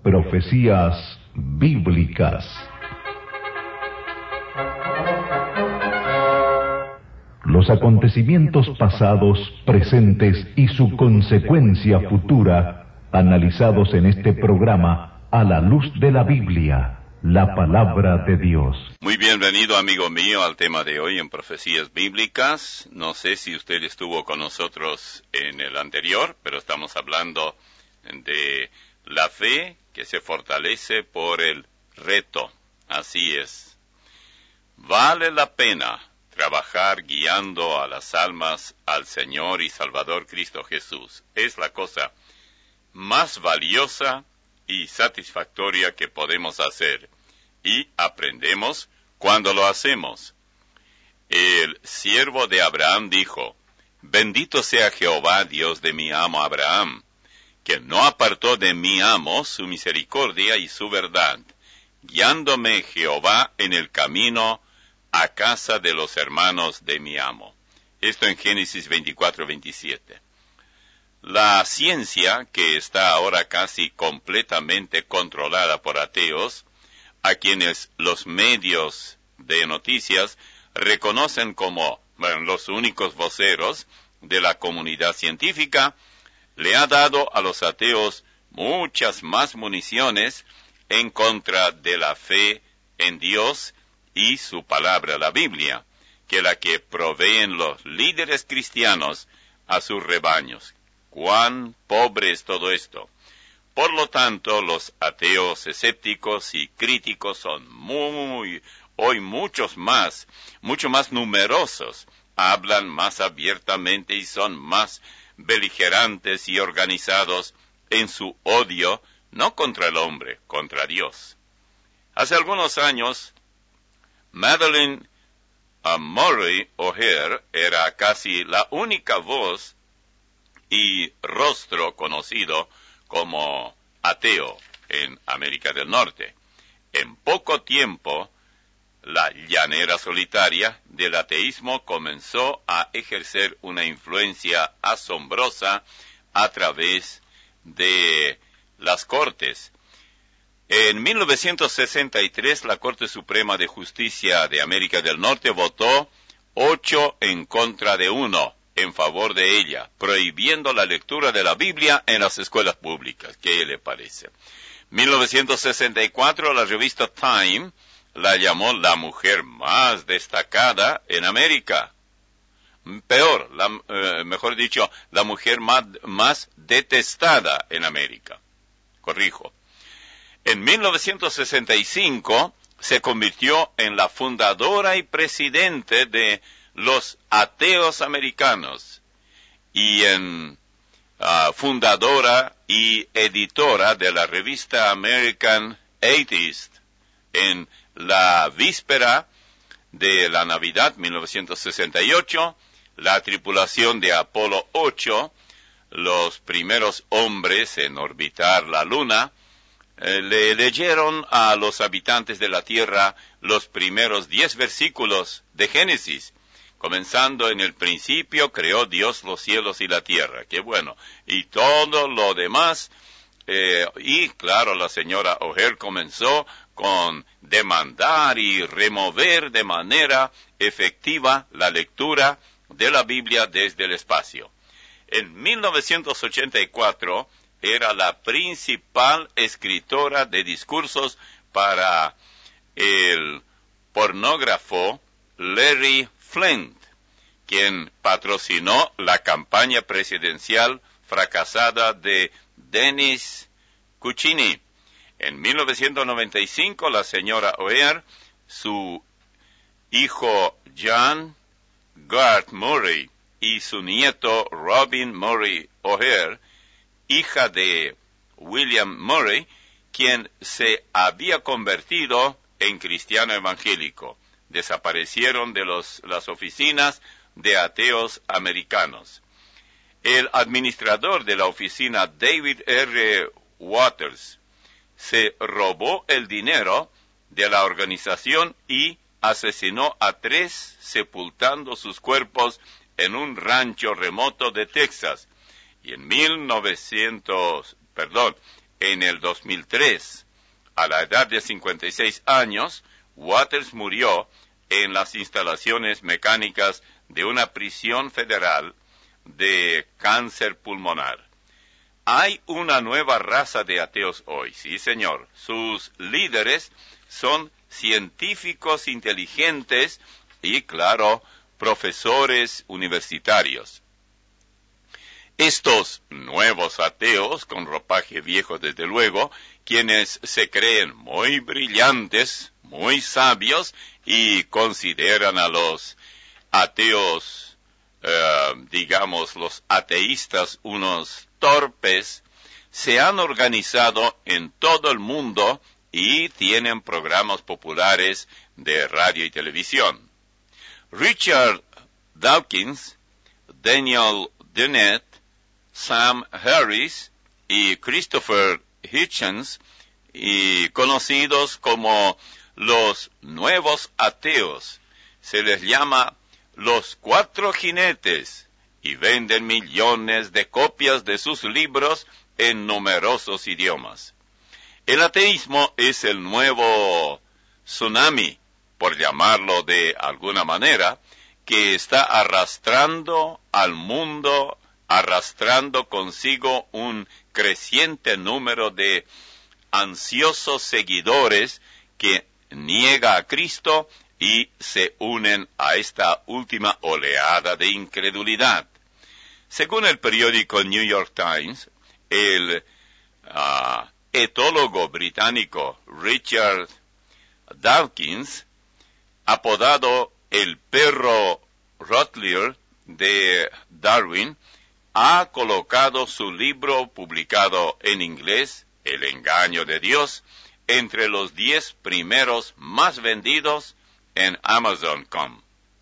Profecías bíblicas. Los acontecimientos pasados, presentes y su consecuencia futura, analizados en este programa a la luz de la Biblia, la palabra de Dios. Muy bienvenido, amigo mío, al tema de hoy en Profecías Bíblicas. No sé si usted estuvo con nosotros en el anterior, pero estamos hablando de la fe que se fortalece por el reto. Así es. Vale la pena trabajar guiando a las almas al Señor y Salvador Cristo Jesús. Es la cosa más valiosa y satisfactoria que podemos hacer. Y aprendemos cuando lo hacemos. El siervo de Abraham dijo: Bendito sea Jehová, Dios de mi amo Abraham, que no apartó de mi amo su misericordia y su verdad, guiándome Jehová en el camino a casa de los hermanos de mi amo. Esto en Génesis 24:27. La ciencia, que está ahora casi completamente controlada por ateos, a quienes los medios de noticias reconocen como los únicos voceros de la comunidad científica, le ha dado a los ateos muchas más municiones en contra de la fe en Dios y su palabra, la Biblia, que la que proveen los líderes cristianos a sus rebaños. ¡Cuán pobre es todo esto! Por lo tanto, los ateos escépticos y críticos son hoy mucho más numerosos, hablan más abiertamente y son más beligerantes y organizados en su odio, no contra el hombre, contra Dios. Hace algunos años, Madeleine Murray O'Hair era casi la única voz y rostro conocido como ateo en América del Norte. En poco tiempo, la llanera solitaria del ateísmo comenzó a ejercer una influencia asombrosa a través de las cortes. En 1963, la Corte Suprema de Justicia de América del Norte votó 8 en contra de 1 en favor de ella, prohibiendo la lectura de la Biblia en las escuelas públicas. ¿Qué le parece? 1964, la revista Time la llamó la mujer más destacada en América. Peor, mejor dicho, la mujer más detestada en América. Corrijo. En 1965 se convirtió en la fundadora y presidente de los ateos americanos y en fundadora y editora de la revista American Atheist. En la víspera de la Navidad 1968, la tripulación de Apolo 8, los primeros hombres en orbitar la Luna, le leyeron a los habitantes de la Tierra los primeros 10 versículos de Génesis. Comenzando en el principio, creó Dios los cielos y la tierra. ¡Qué bueno! Y todo lo demás. Y claro, la señora O'Hair comenzó con demandar y remover de manera efectiva la lectura de la Biblia desde el espacio. En 1984 era la principal escritora de discursos para el pornógrafo Larry Flynt, quien patrocinó la campaña presidencial fracasada de Dennis Kuchini. En 1995, la señora O'Hair, su hijo John Garth Murray y su nieto Robin Murray O'Hair, hija de William Murray, quien se había convertido en cristiano evangélico, desaparecieron de las oficinas de ateos americanos. El administrador de la oficina, David R. Waters, se robó el dinero de la organización y asesinó a 3, sepultando sus cuerpos en un rancho remoto de Texas. Y en en el 2003. A la edad de 56 años, Waters murió en las instalaciones mecánicas de una prisión federal de cáncer pulmonar. Hay una nueva raza de ateos hoy, sí señor. Sus líderes son científicos inteligentes y, claro, profesores universitarios. Estos nuevos ateos, con ropaje viejo desde luego, quienes se creen muy brillantes, muy sabios y consideran a los ateos, digamos, los ateístas unos torpes, se han organizado en todo el mundo y tienen programas populares de radio y televisión. Richard Dawkins, Daniel Dennett, Sam Harris y Christopher Hitchens, y conocidos como los nuevos ateos, se les llama los 4 jinetes, y venden millones de copias de sus libros en numerosos idiomas. El ateísmo es el nuevo tsunami, por llamarlo de alguna manera, que está arrastrando al mundo, arrastrando consigo un creciente número de ansiosos seguidores que niega a Cristo y se unen a esta última oleada de incredulidad. Según el periódico New York Times, el etólogo británico Richard Dawkins, apodado el perro Rottweiler de Darwin, ha colocado su libro publicado en inglés, El engaño de Dios, entre los 10 primeros más vendidos en Amazon.com.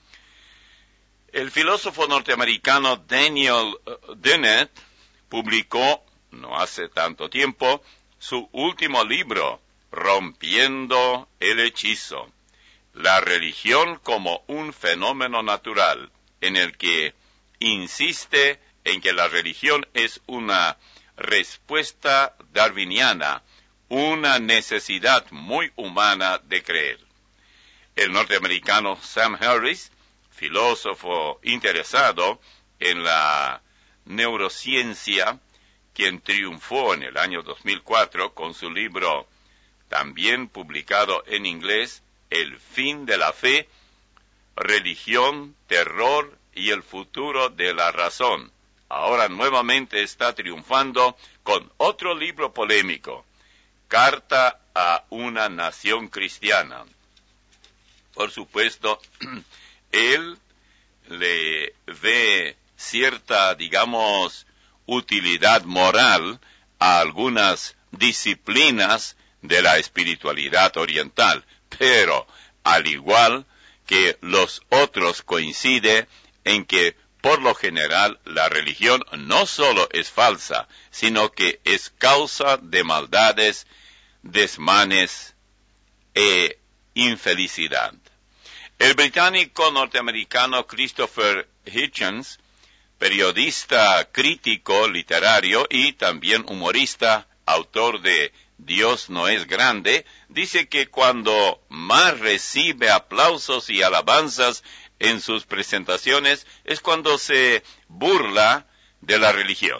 El filósofo norteamericano Daniel Dennett publicó, no hace tanto tiempo, su último libro, Rompiendo el hechizo, la religión como un fenómeno natural, en el que insiste en que la religión es una respuesta darwiniana, una necesidad muy humana de creer. El norteamericano Sam Harris, filósofo interesado en la neurociencia, quien triunfó en el año 2004 con su libro, también publicado en inglés, El fin de la fe, religión, terror y el futuro de la razón. Ahora nuevamente está triunfando con otro libro polémico, Carta a una nación cristiana. Por supuesto, él le ve cierta, digamos, utilidad moral a algunas disciplinas de la espiritualidad oriental, pero al igual que los otros coincide en que por lo general la religión no solo es falsa, sino que es causa de maldades, desmanes e infelicidad. El británico norteamericano Christopher Hitchens, periodista, crítico literario y también humorista, autor de Dios no es grande, dice que cuando más recibe aplausos y alabanzas en sus presentaciones es cuando se burla de la religión.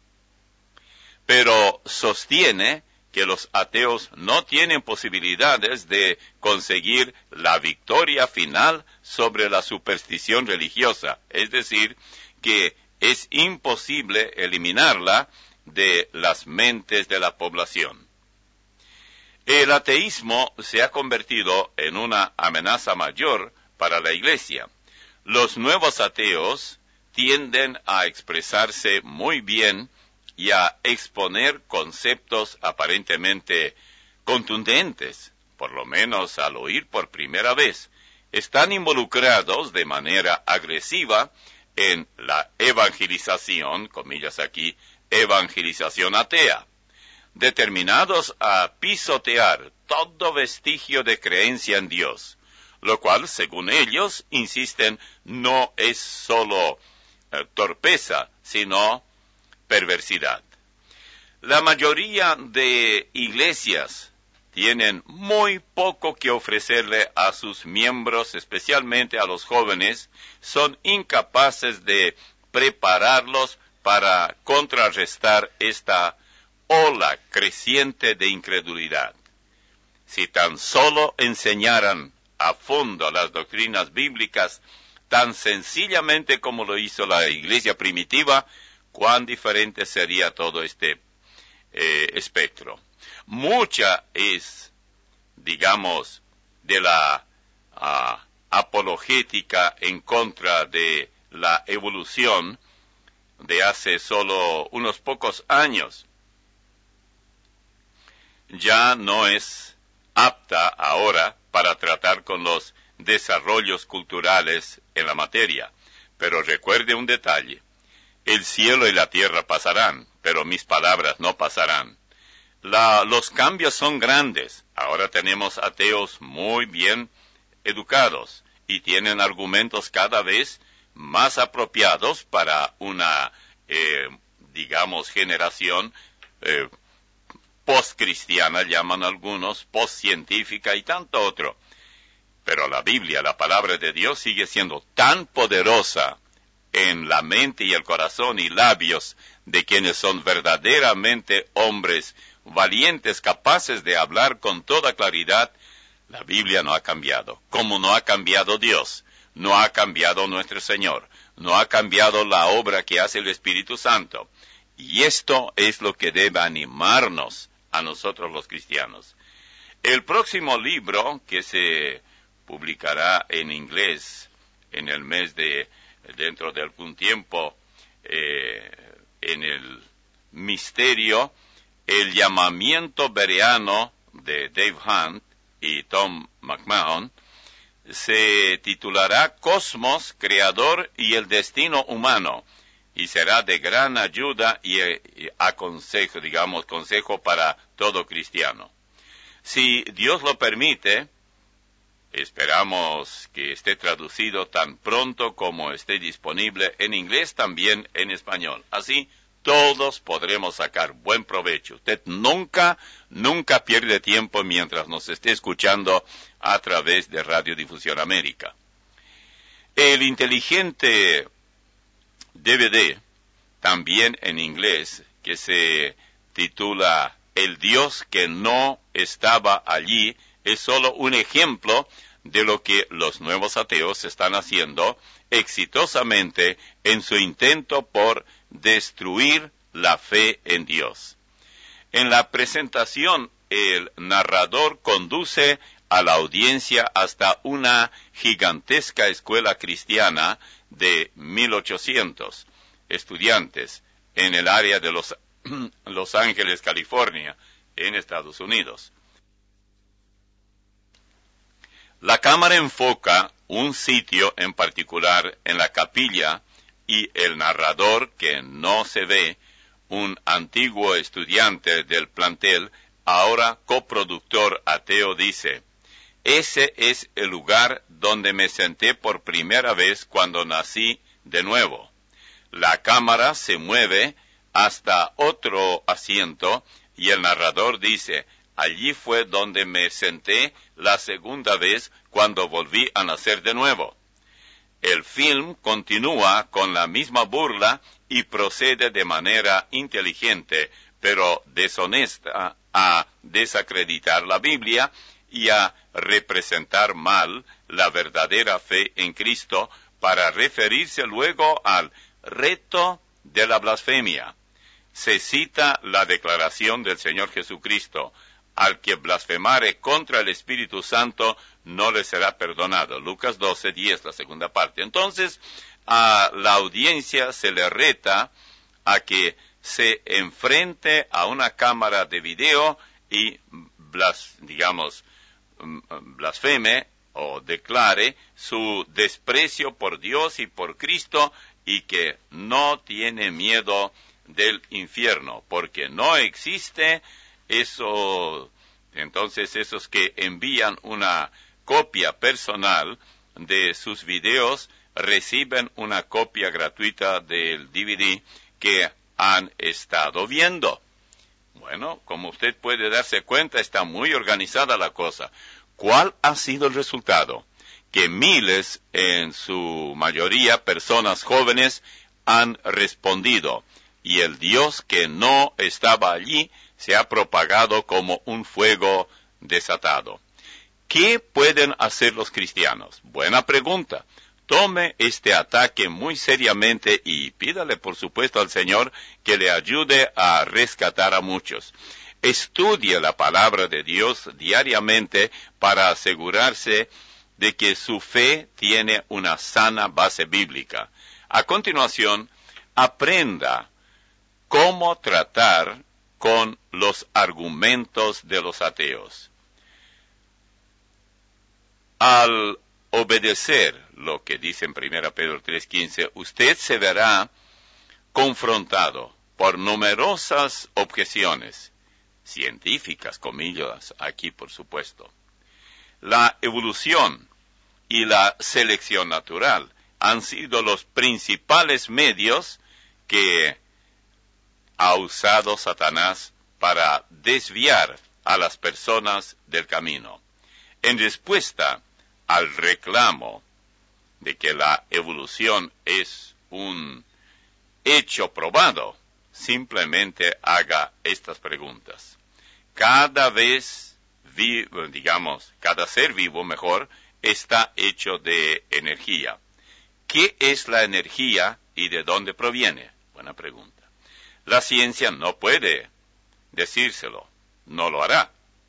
Pero sostiene que los ateos no tienen posibilidades de conseguir la victoria final sobre la superstición religiosa, es decir, que es imposible eliminarla de las mentes de la población. El ateísmo se ha convertido en una amenaza mayor para la Iglesia. Los nuevos ateos tienden a expresarse muy bien y a exponer conceptos aparentemente contundentes, por lo menos al oír por primera vez. Están involucrados de manera agresiva en la evangelización, comillas aquí, evangelización atea, determinados a pisotear todo vestigio de creencia en Dios, lo cual, según ellos, insisten, no es solo torpeza, sino perversidad. La mayoría de iglesias tienen muy poco que ofrecerle a sus miembros, especialmente a los jóvenes. Son incapaces de prepararlos para contrarrestar esta ola creciente de incredulidad. Si tan solo enseñaran a fondo las doctrinas bíblicas, tan sencillamente como lo hizo la iglesia primitiva, cuán diferente sería todo este espectro. Mucha es, digamos, de la apologética en contra de la evolución de hace solo unos pocos años. Ya no es apta ahora para tratar con los desarrollos culturales en la materia. Pero recuerde un detalle: el cielo y la tierra pasarán, pero mis palabras no pasarán. Los cambios son grandes. Ahora tenemos ateos muy bien educados y tienen argumentos cada vez más apropiados para una, digamos, generación post-cristiana, llaman algunos, post-científica y tanto otro. Pero la Biblia, la palabra de Dios, sigue siendo tan poderosa en la mente y el corazón y labios de quienes son verdaderamente hombres valientes, capaces de hablar con toda claridad. La Biblia no ha cambiado, como no ha cambiado Dios, no ha cambiado nuestro Señor, no ha cambiado la obra que hace el Espíritu Santo. Y esto es lo que debe animarnos a nosotros los cristianos. El próximo libro que se publicará en inglés en el mes de, dentro de algún tiempo, en el misterio, el llamamiento bereano de Dave Hunt y Tom McMahon, se titulará Cosmos, Creador y el Destino Humano, y será de gran ayuda y consejo para todo cristiano. Si Dios lo permite, esperamos que esté traducido tan pronto como esté disponible en inglés, también en español. Así todos podremos sacar buen provecho. Usted nunca pierde tiempo mientras nos esté escuchando a través de Radiodifusión América. El inteligente DVD, también en inglés, que se titula El Dios que no estaba allí, es solo un ejemplo de lo que los nuevos ateos están haciendo exitosamente en su intento por destruir la fe en Dios. En la presentación, el narrador conduce a la audiencia hasta una gigantesca escuela cristiana de 1800 estudiantes en el área de Los Ángeles, California, en Estados Unidos. La cámara enfoca un sitio en particular en la capilla y el narrador, que no se ve, un antiguo estudiante del plantel, ahora coproductor ateo, dice: ese es el lugar donde me senté por primera vez cuando nací de nuevo. La cámara se mueve hasta otro asiento y el narrador dice: allí fue donde me senté la segunda vez cuando volví a nacer de nuevo. El film continúa con la misma burla y procede de manera inteligente, pero deshonesta, a desacreditar la Biblia y a representar mal la verdadera fe en Cristo para referirse luego al reto de la blasfemia. Se cita la declaración del Señor Jesucristo: al que blasfemare contra el Espíritu Santo no le será perdonado. Lucas 12:10, la segunda parte. Entonces, a la audiencia se le reta a que se enfrente a una cámara de video y blasfeme o declare su desprecio por Dios y por Cristo, y que no tiene miedo del infierno, porque no existe eso. Entonces, esos que envían una copia personal de sus videos reciben una copia gratuita del DVD que han estado viendo. Bueno, como usted puede darse cuenta, está muy organizada la cosa. ¿Cuál ha sido el resultado? Que miles, en su mayoría personas jóvenes, han respondido, y el Dios que no estaba allí se ha propagado como un fuego desatado. ¿Qué pueden hacer los cristianos? Buena pregunta. Tome este ataque muy seriamente y pídale, por supuesto, al Señor que le ayude a rescatar a muchos. Estudie la palabra de Dios diariamente para asegurarse de que su fe tiene una sana base bíblica. A continuación, aprenda cómo tratar con los argumentos de los ateos. Al obedecer lo que dice en 1 Pedro 3:15, usted se verá confrontado por numerosas objeciones, científicas, comillas, aquí por supuesto. La evolución y la selección natural han sido los principales medios que ha usado Satanás para desviar a las personas del camino. En respuesta al reclamo de que la evolución es un hecho probado, simplemente haga estas preguntas. Cada ser vivo, está hecho de energía. ¿Qué es la energía y de dónde proviene? Buena pregunta. La ciencia no puede decírselo, no lo hará.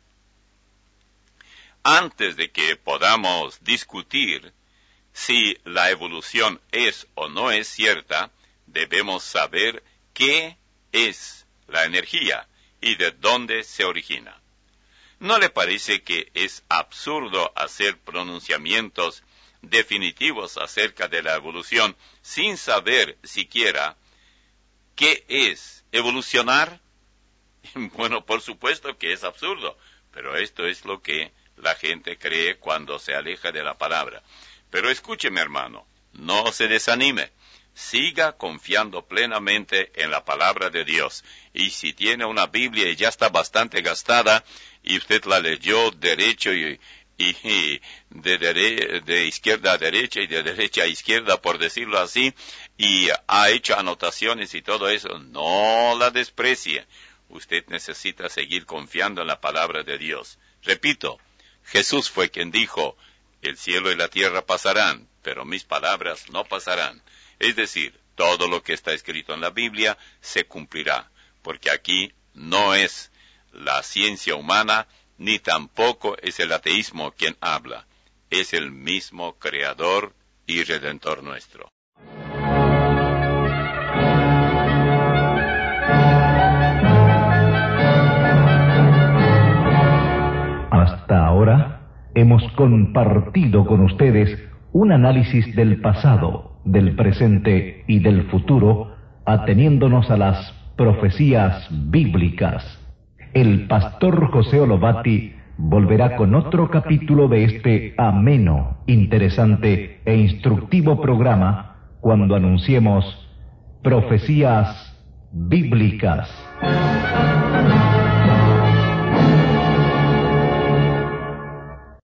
Antes de que podamos discutir si la evolución es o no es cierta, debemos saber qué es la energía y de dónde se origina. ¿No le parece que es absurdo hacer pronunciamientos definitivos acerca de la evolución sin saber siquiera qué es evolucionar? Bueno, por supuesto que es absurdo, pero esto es lo que la gente cree cuando se aleja de la palabra. Pero escúcheme, hermano, no se desanime. Siga confiando plenamente en la palabra de Dios. Y si tiene una Biblia y ya está bastante gastada, y usted la leyó derecho de izquierda a derecha y de derecha a izquierda, por decirlo así, y ha hecho anotaciones y todo eso, no la desprecie. Usted necesita seguir confiando en la palabra de Dios. Repito, Jesús fue quien dijo, el cielo y la tierra pasarán, pero mis palabras no pasarán. Es decir, todo lo que está escrito en la Biblia se cumplirá, porque aquí no es la ciencia humana, ni tampoco es el ateísmo quien habla. Es el mismo Creador y Redentor nuestro. Hasta ahora hemos compartido con ustedes un análisis del pasado, del presente y del futuro, ateniéndonos a las profecías bíblicas. El pastor José Olobati volverá con otro capítulo de este ameno, interesante e instructivo programa cuando anunciemos Profecías Bíblicas.